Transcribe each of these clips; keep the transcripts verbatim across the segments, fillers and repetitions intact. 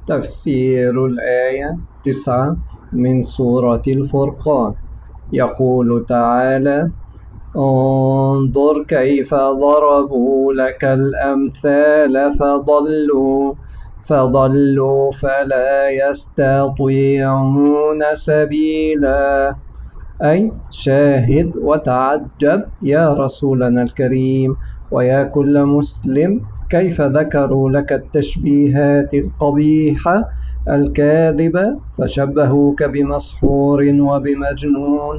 تفسير الآية تسعة من سورة الفرقان. يقول تعالى: انظر كيف ضربوا لك الأمثال فضلوا فضلوا فلا يستطيعون سبيلا. أي شاهد وتعجب يا رسولنا الكريم ويا كل مسلم كيف ذكروا لك التشبيهات القبيحة الكاذبة، فشبهوك بمسحور وبمجنون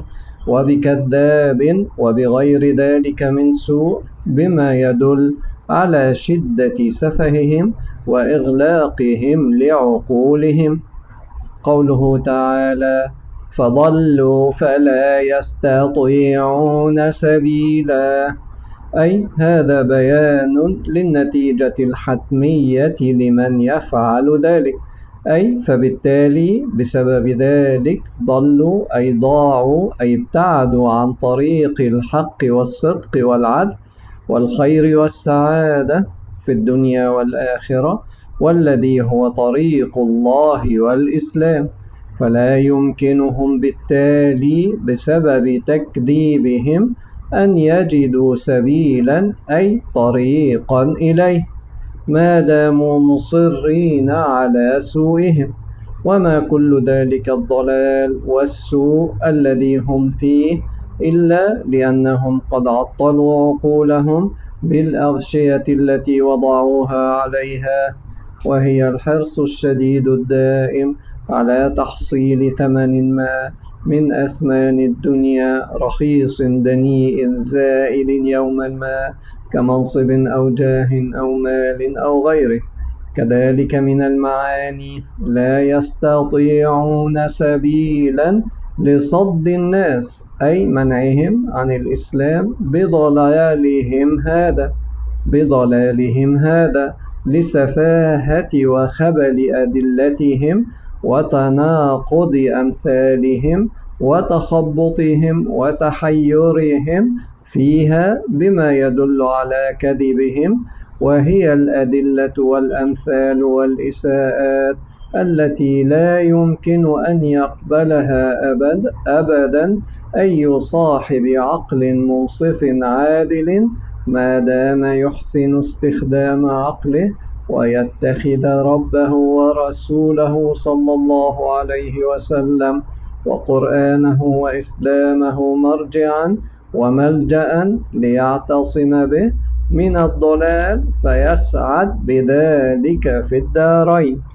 وبكذاب وبغير ذلك من سوء، بما يدل على شدة سفههم وإغلاقهم لعقولهم. قوله تعالى: فضلوا فلا يستطيعون سبيلا، أي هذا بيان للنتيجة الحتمية لمن يفعل ذلك، أي فبالتالي بسبب ذلك ضلوا أي ضاعوا أي ابتعدوا عن طريق الحق والصدق والعدل والخير والسعادة في الدنيا والآخرة، والذي هو طريق الله والإسلام. فلا يمكنهم بالتالي بسبب تكذيبهم أن يجدوا سبيلا أي طريقا إليه، ما داموا مصرين على سوءهم. وما كل ذلك الضلال والسوء الذي هم فيه إلا لأنهم قد عطلوا عقولهم بالأغشية التي وضعوها عليها، وهي الحرص الشديد الدائم على تحصيل ثمن ما من أثمان الدنيا رخيص دنيء زائل يوما ما، كمنصب أو جاه أو مال أو غيره. كذلك من المعاني: لا يستطيعون سبيلا لصد الناس، أي منعهم عن الإسلام بضلالهم هذا بضلالهم هذا لسفاهة وخبل أدلتهم وتناقض أمثالهم وتخبطهم وتحيرهم فيها، بما يدل على كذبهم، وهي الأدلة والأمثال والإساءات التي لا يمكن أن يقبلها أبد أبدا أي صاحب عقل منصف عادل، ما دام يحسن استخدام عقله ويتخذ ربه ورسوله صلى الله عليه وسلم وقرآنه وإسلامه مرجعا وملجأ ليعتصم به من الضلال، فيسعد بذلك في الدارين.